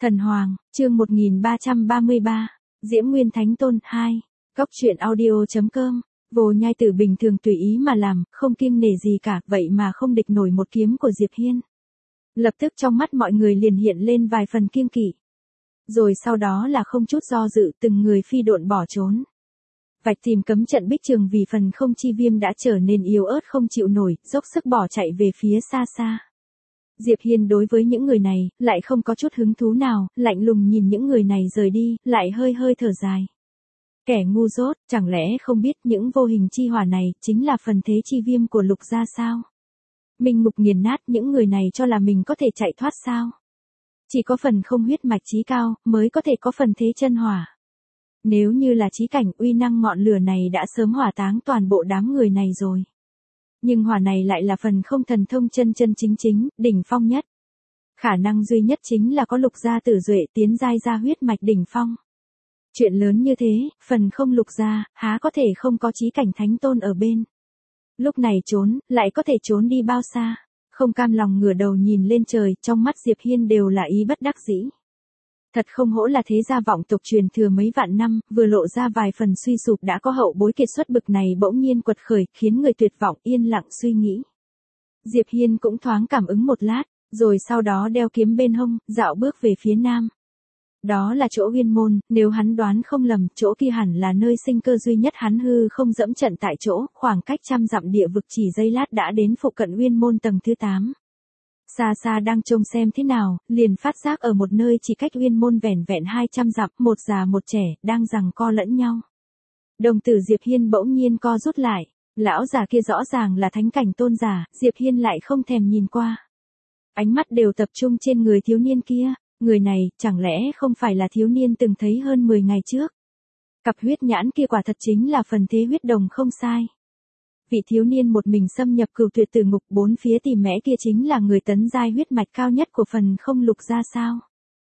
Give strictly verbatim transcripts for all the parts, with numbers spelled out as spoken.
Thần Hoàng, chương một nghìn ba trăm ba mươi ba, Diễm Nguyên Thánh Tôn hai, Góc truyện audio.com, Vô Nhai Tử bình thường tùy ý mà làm, không kiêng nể gì cả, vậy mà không địch nổi một kiếm của Diệp Hiên. Lập tức trong mắt mọi người liền hiện lên vài phần kiêng kỵ. Rồi sau đó là không chút do dự từng người phi độn bỏ trốn. Vạch tìm cấm trận bích trường vì phần không chi viêm đã trở nên yếu ớt không chịu nổi, dốc sức bỏ chạy về phía xa xa. Diệp Hiên đối với những người này, lại không có chút hứng thú nào, lạnh lùng nhìn những người này rời đi, lại hơi hơi thở dài. Kẻ ngu dốt, chẳng lẽ không biết những vô hình chi hỏa này, chính là phần thế chi viêm của Lục gia sao? Minh mục nghiền nát những người này cho là mình có thể chạy thoát sao? Chỉ có phần không huyết mạch chí cao, mới có thể có phần thế chân hỏa. Nếu như là chí cảnh, uy năng ngọn lửa này đã sớm hỏa táng toàn bộ đám người này rồi. Nhưng hỏa này lại là phần không thần thông chân chân chính chính, đỉnh phong nhất. Khả năng duy nhất chính là có Lục gia tử duệ tiến giai ra huyết mạch đỉnh phong. Chuyện lớn như thế, phần không Lục gia, há có thể không có chí cảnh thánh tôn ở bên. Lúc này trốn, lại có thể trốn đi bao xa, không cam lòng ngửa đầu nhìn lên trời, trong mắt Diệp Hiên đều là ý bất đắc dĩ. Thật không hổ là thế gia vọng tộc truyền thừa mấy vạn năm, vừa lộ ra vài phần suy sụp đã có hậu bối kiệt xuất bực này bỗng nhiên quật khởi, khiến người tuyệt vọng yên lặng suy nghĩ. Diệp Hiên cũng thoáng cảm ứng một lát, rồi sau đó đeo kiếm bên hông, dạo bước về phía nam. Đó là chỗ Uyên Môn, nếu hắn đoán không lầm, chỗ kia hẳn là nơi sinh cơ duy nhất hắn hư không dẫm trận tại chỗ, khoảng cách trăm dặm địa vực chỉ giây lát đã đến phụ cận Uyên Môn tầng thứ tám. Xa xa đang trông xem thế nào, liền phát giác ở một nơi chỉ cách Uyên Môn vẻn vẹn hai trăm dặm, một già một trẻ, đang giằng co lẫn nhau. Đồng tử Diệp Hiên bỗng nhiên co rút lại, lão già kia rõ ràng là thánh cảnh tôn giả, Diệp Hiên lại không thèm nhìn qua. Ánh mắt đều tập trung trên người thiếu niên kia, người này, chẳng lẽ không phải là thiếu niên từng thấy hơn mười ngày trước. Cặp huyết nhãn kia quả thật chính là phần thế huyết đồng không sai. Vị thiếu niên một mình xâm nhập cửu tuyệt tử ngục bốn phía tìm mẽ kia chính là người tấn giai huyết mạch cao nhất của phần không Lục gia sao.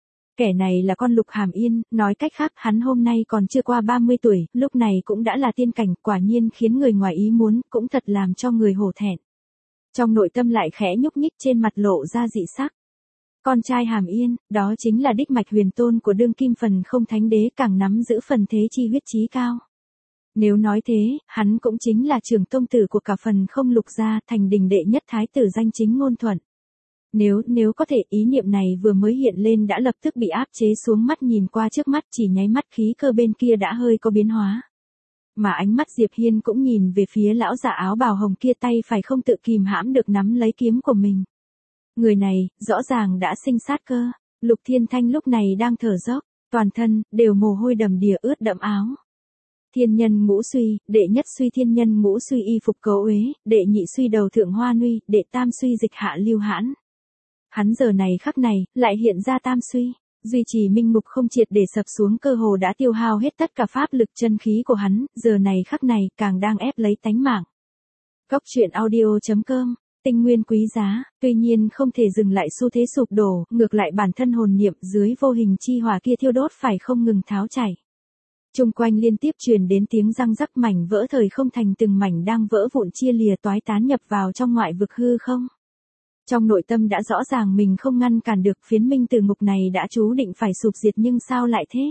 Kẻ này là con Lục Hàm Yên, nói cách khác hắn hôm nay còn chưa qua ba mươi tuổi, lúc này cũng đã là tiên cảnh, quả nhiên khiến người ngoài ý muốn, cũng thật làm cho người hổ thẹn. Trong nội tâm lại khẽ nhúc nhích trên mặt lộ ra dị sắc. Con trai Hàm Yên, đó chính là đích mạch huyền tôn của đương kim phần không thánh đế, càng nắm giữ phần thế chi huyết chí cao. Nếu nói thế, hắn cũng chính là trưởng tông tử của cả phần không Lục gia, thành đình đệ nhất thái tử danh chính ngôn thuận. Nếu, nếu có thể, ý niệm này vừa mới hiện lên đã lập tức bị áp chế xuống, mắt nhìn qua trước mắt chỉ nháy mắt khí cơ bên kia đã hơi có biến hóa. Mà ánh mắt Diệp Hiên cũng nhìn về phía lão già áo bào hồng kia, tay phải không tự kìm hãm được nắm lấy kiếm của mình. Người này, rõ ràng đã sinh sát cơ. Lục Thiên Thanh lúc này đang thở dốc, toàn thân, đều mồ hôi đầm đìa ướt đẫm áo. Thiên nhân ngũ suy, đệ nhất suy thiên nhân ngũ suy y phục cấu uế, đệ nhị suy đầu thượng hoa nuy, đệ tam suy dịch hạ lưu hãn. Hắn giờ này khắc này, lại hiện ra tam suy, duy trì minh mục không triệt để sập xuống, cơ hồ đã tiêu hao hết tất cả pháp lực chân khí của hắn, giờ này khắc này, càng đang ép lấy tánh mạng. Góc truyện audio.com, tinh nguyên quý giá, tuy nhiên không thể dừng lại xu thế sụp đổ, ngược lại bản thân hồn niệm dưới vô hình chi hỏa kia thiêu đốt phải không ngừng tháo chảy. Trung quanh liên tiếp truyền đến tiếng răng rắc, mảnh vỡ thời không thành từng mảnh đang vỡ vụn chia lìa toái tán nhập vào trong ngoại vực hư không. Trong nội tâm đã rõ ràng mình không ngăn cản được, phiến minh tử ngục này đã chú định phải sụp diệt, nhưng sao lại thế?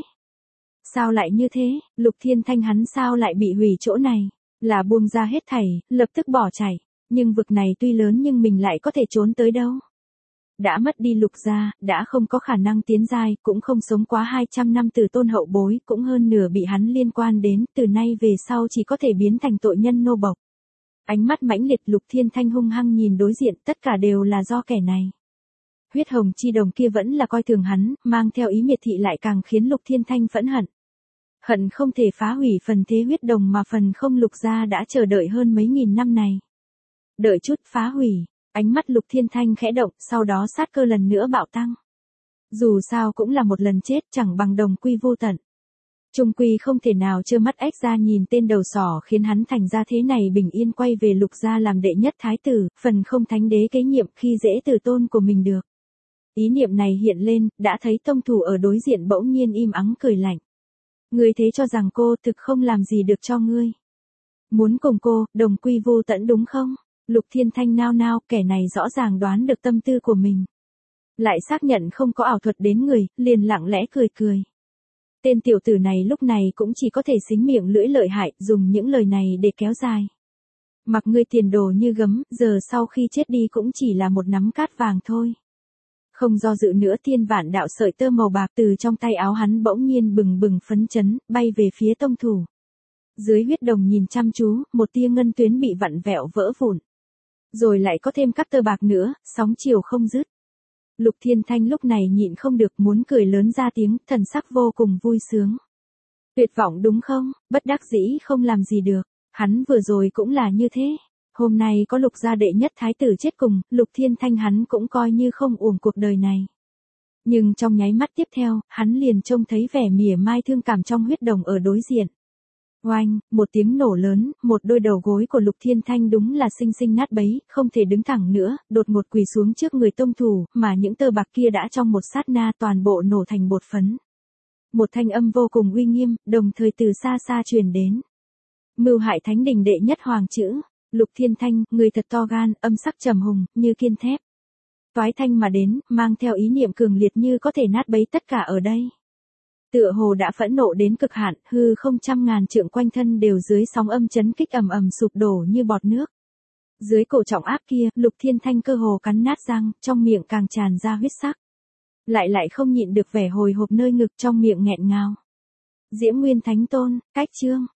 Sao lại như thế? Lục Thiên Thanh hắn sao lại bị hủy chỗ này? Là buông ra hết thảy, lập tức bỏ chạy, nhưng vực này tuy lớn nhưng mình lại có thể trốn tới đâu? Đã mất đi Lục gia, đã không có khả năng tiến giai, cũng không sống quá hai trăm năm từ tôn hậu bối, cũng hơn nửa bị hắn liên quan đến, từ nay về sau chỉ có thể biến thành tội nhân nô bộc. Ánh mắt mãnh liệt Lục Thiên Thanh hung hăng nhìn đối diện, tất cả đều là do kẻ này. Huyết hồng chi đồng kia vẫn là coi thường hắn, mang theo ý miệt thị lại càng khiến Lục Thiên Thanh phẫn hận. Hận không thể phá hủy phần thế huyết đồng mà phần không Lục gia đã chờ đợi hơn mấy nghìn năm này. Đợi chút phá hủy. Ánh mắt Lục Thiên Thanh khẽ động, sau đó sát cơ lần nữa bạo tăng. Dù sao cũng là một lần chết, chẳng bằng đồng quy vô tận. Trung quy không thể nào trơ mắt ếch ra nhìn tên đầu sỏ khiến hắn thành ra thế này, bình yên quay về Lục gia làm đệ nhất thái tử, phần không thánh đế kế nhiệm khi dễ từ tôn của mình được. Ý niệm này hiện lên, đã thấy tông thủ ở đối diện bỗng nhiên im ắng cười lạnh. Ngươi thế cho rằng cô thực không làm gì được cho ngươi. Muốn cùng cô, đồng quy vô tận đúng không? Lục Thiên Thanh nao nao, kẻ này rõ ràng đoán được tâm tư của mình. Lại xác nhận không có ảo thuật đến người, liền lặng lẽ cười cười. Tên tiểu tử này lúc này cũng chỉ có thể xính miệng lưỡi lợi hại, dùng những lời này để kéo dài. Mặc ngươi tiền đồ như gấm, giờ sau khi chết đi cũng chỉ là một nắm cát vàng thôi. Không do dự nữa, thiên vạn đạo sợi tơ màu bạc từ trong tay áo hắn bỗng nhiên bừng bừng phấn chấn, bay về phía tông thủ. Dưới huyết đồng nhìn chăm chú, một tia ngân tuyến bị vặn vẹo vỡ vụn. Rồi lại có thêm các tơ bạc nữa, sóng chiều không dứt. Lục Thiên Thanh lúc này nhịn không được muốn cười lớn ra tiếng, thần sắc vô cùng vui sướng. Tuyệt vọng đúng không, bất đắc dĩ không làm gì được, hắn vừa rồi cũng là như thế. Hôm nay có Lục gia đệ nhất thái tử chết cùng, Lục Thiên Thanh hắn cũng coi như không uổng cuộc đời này. Nhưng trong nháy mắt tiếp theo, hắn liền trông thấy vẻ mỉa mai thương cảm trong huyết đồng ở đối diện. Oanh, một tiếng nổ lớn, một đôi đầu gối của Lục Thiên Thanh đúng là xinh xinh nát bấy, không thể đứng thẳng nữa, đột ngột quỳ xuống trước người tông thủ, mà những tơ bạc kia đã trong một sát na toàn bộ nổ thành bột phấn. Một thanh âm vô cùng uy nghiêm, đồng thời từ xa xa truyền đến. Mưu hại thánh đình đệ nhất hoàng chữ, Lục Thiên Thanh, người thật to gan, âm sắc trầm hùng, như kiên thép. Toái thanh mà đến, mang theo ý niệm cường liệt như có thể nát bấy tất cả ở đây. Tựa hồ đã phẫn nộ đến cực hạn, hư không trăm ngàn trượng quanh thân đều dưới sóng âm chấn kích ầm ầm sụp đổ như bọt nước. Dưới cổ trọng áp kia, Lục Thiên Thanh cơ hồ cắn nát răng, trong miệng càng tràn ra huyết sắc. Lại lại không nhịn được vẻ hồi hộp nơi ngực, trong miệng nghẹn ngào. Diễm Nguyên Thánh Tôn, cách chương.